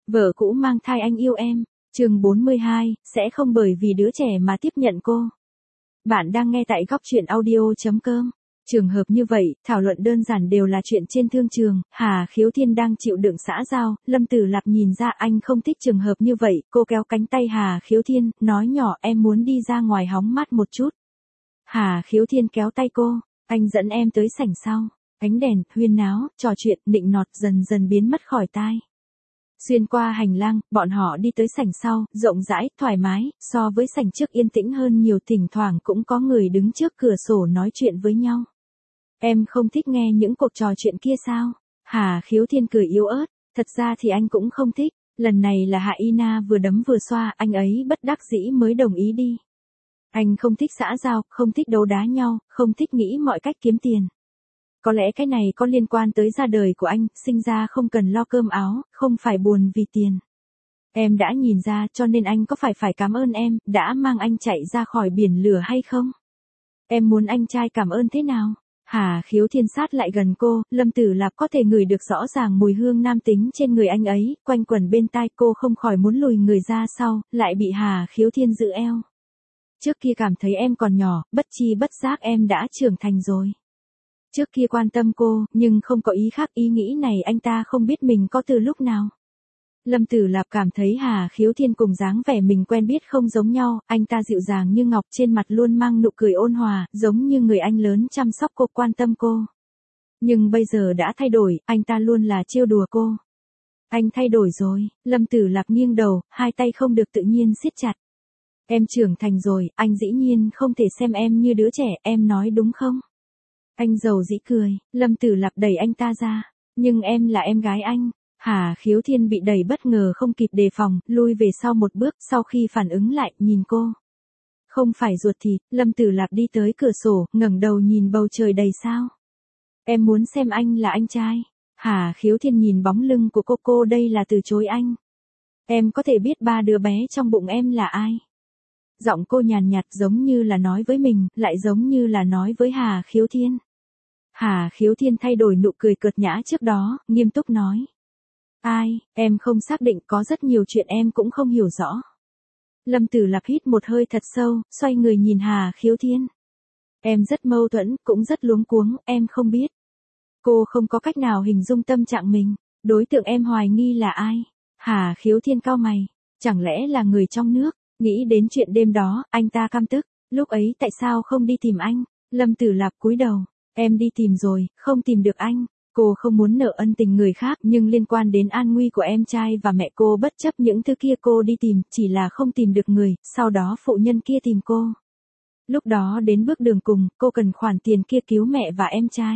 Vợ cũ mang thai anh yêu em. Chương 42, sẽ không bởi vì đứa trẻ mà tiếp nhận cô. Bạn đang nghe tại góc truyện audio.com. Trường hợp như vậy, thảo luận đơn giản đều là chuyện trên thương trường. Hà Khiếu Thiên đang chịu đựng xã giao, Lâm Tử Lạp nhìn ra anh không thích trường hợp như vậy, cô kéo cánh tay Hà Khiếu Thiên, nói nhỏ em muốn đi ra ngoài hóng mát một chút. Hà Khiếu Thiên kéo tay cô, anh dẫn em tới sảnh sau. Ánh đèn, huyên náo, trò chuyện, nịnh nọt dần dần biến mất khỏi tai. Xuyên qua hành lang, bọn họ đi tới sảnh sau, rộng rãi, thoải mái, so với sảnh trước yên tĩnh hơn nhiều, thỉnh thoảng cũng có người đứng trước cửa sổ nói chuyện với nhau. Em không thích nghe những cuộc trò chuyện kia sao? Hà Khiếu Thiên cười yếu ớt, thật ra thì anh cũng không thích, lần này là Hạ Y Na vừa đấm vừa xoa, anh ấy bất đắc dĩ mới đồng ý đi. Anh không thích xã giao, không thích đấu đá nhau, không thích nghĩ mọi cách kiếm tiền. Có lẽ cái này có liên quan tới ra đời của anh, sinh ra không cần lo cơm áo, không phải buồn vì tiền. Em đã nhìn ra cho nên anh có phải cảm ơn em, đã mang anh chạy ra khỏi biển lửa hay không? Em muốn anh trai cảm ơn thế nào? Hà Khiếu Thiên sát lại gần cô, Lâm Tử Lạp có thể ngửi được rõ ràng mùi hương nam tính trên người anh ấy, quanh quẩn bên tai cô không khỏi muốn lùi người ra sau, lại bị Hà Khiếu Thiên giữ eo. Trước kia cảm thấy em còn nhỏ, bất chi bất giác em đã trưởng thành rồi. Trước kia quan tâm cô, nhưng không có ý khác, ý nghĩ này anh ta không biết mình có từ lúc nào. Lâm Tử Lạp cảm thấy Hà Khiếu Thiên cùng dáng vẻ mình quen biết không giống nhau, anh ta dịu dàng như ngọc, trên mặt luôn mang nụ cười ôn hòa, giống như người anh lớn chăm sóc cô, quan tâm cô. Nhưng bây giờ đã thay đổi, anh ta luôn là trêu đùa cô. Anh thay đổi rồi, Lâm Tử Lạp nghiêng đầu, hai tay không được tự nhiên siết chặt. Em trưởng thành rồi, anh dĩ nhiên không thể xem em như đứa trẻ, em nói đúng không? Anh giàu dĩ cười, Lâm Tử Lạp đẩy anh ta ra, nhưng em là em gái anh. Hà Khiếu Thiên bị đẩy bất ngờ không kịp đề phòng, lui về sau một bước, sau khi phản ứng lại, nhìn cô. Không phải ruột thịt, Lâm Tử Lạp đi tới cửa sổ, ngẩng đầu nhìn bầu trời đầy sao. Em muốn xem anh là anh trai. Hà Khiếu Thiên nhìn bóng lưng của cô đây là từ chối anh. Em có thể biết ba đứa bé trong bụng em là ai? Giọng cô nhàn nhạt giống như là nói với mình, lại giống như là nói với Hà Khiếu Thiên. Hà Khiếu Thiên thay đổi nụ cười cợt nhã trước đó, nghiêm túc nói. Ai, em không xác định, có rất nhiều chuyện em cũng không hiểu rõ. Lâm Tử Lạp hít một hơi thật sâu, xoay người nhìn Hà Khiếu Thiên. Em rất mâu thuẫn, cũng rất luống cuống, em không biết. Cô không có cách nào hình dung tâm trạng mình, đối tượng em hoài nghi là ai? Hà Khiếu Thiên cau mày, chẳng lẽ là người trong nước? Nghĩ đến chuyện đêm đó, anh ta căm tức, lúc ấy tại sao không đi tìm anh? Lâm Tử Lạp cúi đầu, em đi tìm rồi, không tìm được anh. Cô không muốn nợ ân tình người khác, nhưng liên quan đến an nguy của em trai và mẹ cô, bất chấp những thứ kia cô đi tìm, chỉ là không tìm được người, sau đó phụ nhân kia tìm cô. Lúc đó đến bước đường cùng, cô cần khoản tiền kia cứu mẹ và em trai.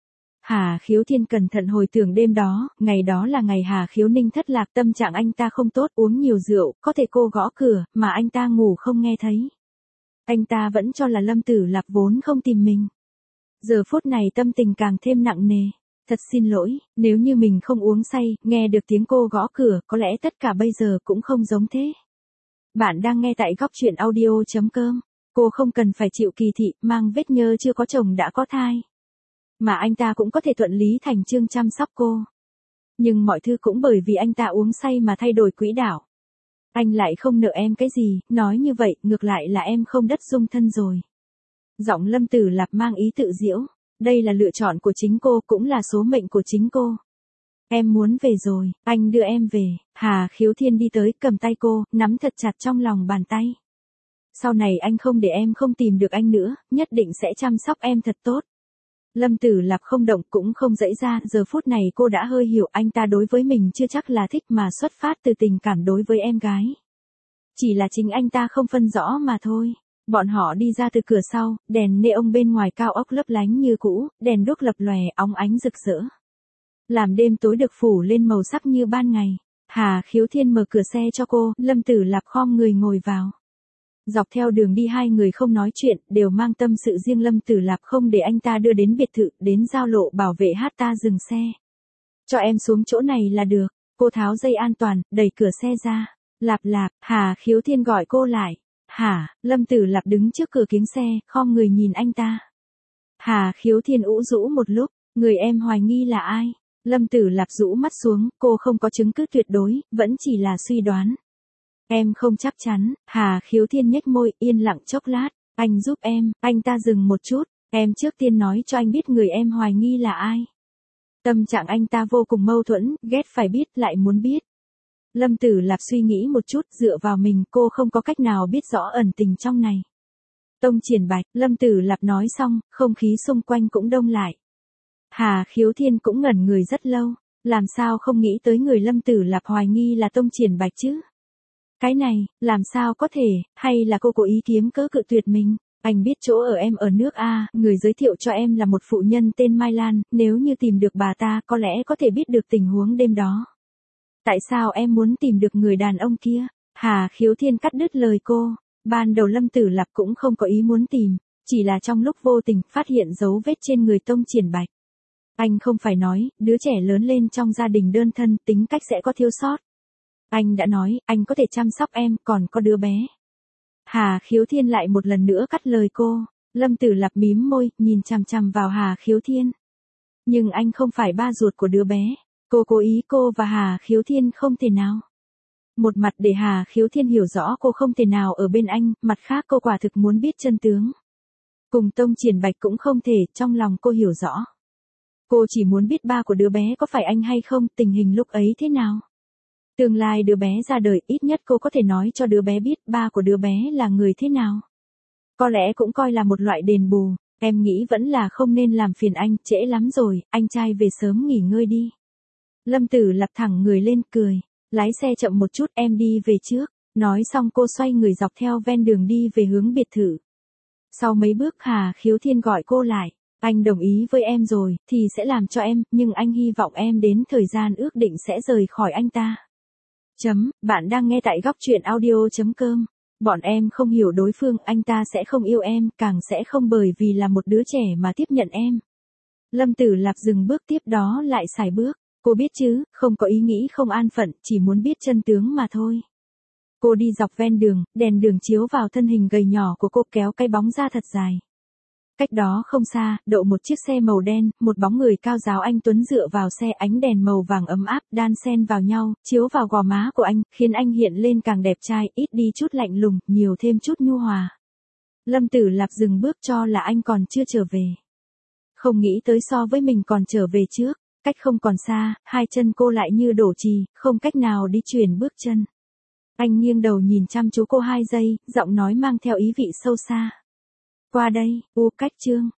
Hà Khiếu Thiên cẩn thận hồi tưởng đêm đó, ngày đó là ngày Hà Khiếu Ninh thất lạc, tâm trạng anh ta không tốt, uống nhiều rượu, có thể cô gõ cửa, mà anh ta ngủ không nghe thấy. Anh ta vẫn cho là Lâm Tử Lạp vốn không tìm mình. Giờ phút này tâm tình càng thêm nặng nề. Thật xin lỗi, nếu như mình không uống say, nghe được tiếng cô gõ cửa, có lẽ tất cả bây giờ cũng không giống thế. Bạn đang nghe tại góc truyện audio.com. Cô không cần phải chịu kỳ thị, mang vết nhơ chưa có chồng đã có thai. Mà anh ta cũng có thể thuận lý thành chương chăm sóc cô. Nhưng mọi thứ cũng bởi vì anh ta uống say mà thay đổi quỹ đạo. Anh lại không nợ em cái gì, nói như vậy, ngược lại là em không đất dung thân rồi. Giọng Lâm Tử Lạp mang ý tự giễu. Đây là lựa chọn của chính cô, cũng là số mệnh của chính cô. Em muốn về rồi, anh đưa em về. Hà Khiếu Thiên đi tới, cầm tay cô, nắm thật chặt trong lòng bàn tay. Sau này anh không để em không tìm được anh nữa, nhất định sẽ chăm sóc em thật tốt. Lâm Tử Lạp không động cũng không dãy ra, giờ phút này cô đã hơi hiểu anh ta đối với mình chưa chắc là thích mà xuất phát từ tình cảm đối với em gái. Chỉ là chính anh ta không phân rõ mà thôi. Bọn họ đi ra từ cửa sau, đèn neon bên ngoài cao ốc lấp lánh như cũ, đèn đuốc lập lòe, óng ánh rực rỡ. Làm đêm tối được phủ lên màu sắc như ban ngày. Hà Khiếu Thiên mở cửa xe cho cô, Lâm Tử Lạp khom người ngồi vào. Dọc theo đường đi hai người không nói chuyện, đều mang tâm sự riêng. Lâm Tử Lạp không để anh ta đưa đến biệt thự, đến giao lộ bảo vệ hát ta dừng xe. Cho em xuống chỗ này là được. Cô tháo dây an toàn, đẩy cửa xe ra. Lạp Lạp, Hà Khiếu Thiên gọi cô lại. Hả, Lâm Tử Lạp đứng trước cửa kính xe, khom người nhìn anh ta. Hà Khiếu Thiên ủ rũ một lúc, người em hoài nghi là ai? Lâm Tử Lạp rũ mắt xuống, cô không có chứng cứ tuyệt đối, vẫn chỉ là suy đoán. Em không chắc chắn, Hà Khiếu Thiên nhếch môi, yên lặng chốc lát, anh giúp em, anh ta dừng một chút, em trước tiên nói cho anh biết người em hoài nghi là ai. Tâm trạng anh ta vô cùng mâu thuẫn, ghét phải biết lại muốn biết. Lâm Tử Lạp suy nghĩ một chút, dựa vào mình cô không có cách nào biết rõ ẩn tình trong này. Tông Triển Bạch, Lâm Tử Lạp nói xong, không khí xung quanh cũng đông lại. Hà Khiếu Thiên cũng ngẩn người rất lâu, làm sao không nghĩ tới người Lâm Tử Lạp hoài nghi là Tông Triển Bạch chứ? Cái này, làm sao có thể, hay là cô cố ý kiếm cớ cự tuyệt mình? Anh biết chỗ ở em ở nước A, người giới thiệu cho em là một phụ nhân tên Mai Lan, nếu như tìm được bà ta có lẽ có thể biết được tình huống đêm đó. Tại sao em muốn tìm được người đàn ông kia? Hà Khiếu Thiên cắt đứt lời cô, ban đầu Lâm Tử Lạp cũng không có ý muốn tìm, chỉ là trong lúc vô tình phát hiện dấu vết trên người Tông Triển Bạch. Anh không phải nói, đứa trẻ lớn lên trong gia đình đơn thân tính cách sẽ có thiếu sót. Anh đã nói, anh có thể chăm sóc em, còn có đứa bé. Hà Khiếu Thiên lại một lần nữa cắt lời cô, Lâm Tử Lạp mím môi, nhìn chằm chằm vào Hà Khiếu Thiên. Nhưng anh không phải ba ruột của đứa bé, cô cố ý cô và Hà Khiếu Thiên không thể nào. Một mặt để Hà Khiếu Thiên hiểu rõ cô không thể nào ở bên anh, mặt khác cô quả thực muốn biết chân tướng. Cùng Tông Triển Bạch cũng không thể, trong lòng cô hiểu rõ. Cô chỉ muốn biết ba của đứa bé có phải anh hay không, tình hình lúc ấy thế nào. Tương lai đứa bé ra đời, ít nhất cô có thể nói cho đứa bé biết ba của đứa bé là người thế nào. Có lẽ cũng coi là một loại đền bù, em nghĩ vẫn là không nên làm phiền anh, trễ lắm rồi, anh trai về sớm nghỉ ngơi đi. Lâm Tử Lạp thẳng người lên cười, lái xe chậm một chút em đi về trước, nói xong cô xoay người dọc theo ven đường đi về hướng biệt thự. Sau mấy bước Hà Khiếu Thiên gọi cô lại, anh đồng ý với em rồi, thì sẽ làm cho em, nhưng anh hy vọng em đến thời gian ước định sẽ rời khỏi anh ta. Bạn đang nghe tại góc truyện audio.com. Bọn em không hiểu đối phương, anh ta sẽ không yêu em, càng sẽ không bởi vì là một đứa trẻ mà tiếp nhận em. Lâm Tử Lạp dừng bước tiếp đó lại xài bước. Cô biết chứ, không có ý nghĩ không an phận, chỉ muốn biết chân tướng mà thôi. Cô đi dọc ven đường, đèn đường chiếu vào thân hình gầy nhỏ của cô kéo cái bóng ra thật dài. Cách đó không xa, đậu một chiếc xe màu đen, một bóng người cao ráo anh tuấn dựa vào xe, ánh đèn màu vàng ấm áp, đan xen vào nhau, chiếu vào gò má của anh, khiến anh hiện lên càng đẹp trai, ít đi chút lạnh lùng, nhiều thêm chút nhu hòa. Lâm Tử Lạp dừng bước cho là anh còn chưa trở về. Không nghĩ tới so với mình còn trở về trước, cách không còn xa, hai chân cô lại như đổ trì, không cách nào đi chuyển bước chân. Anh nghiêng đầu nhìn chăm chú cô 2 giây, giọng nói mang theo ý vị sâu xa. Qua đây, cách chương.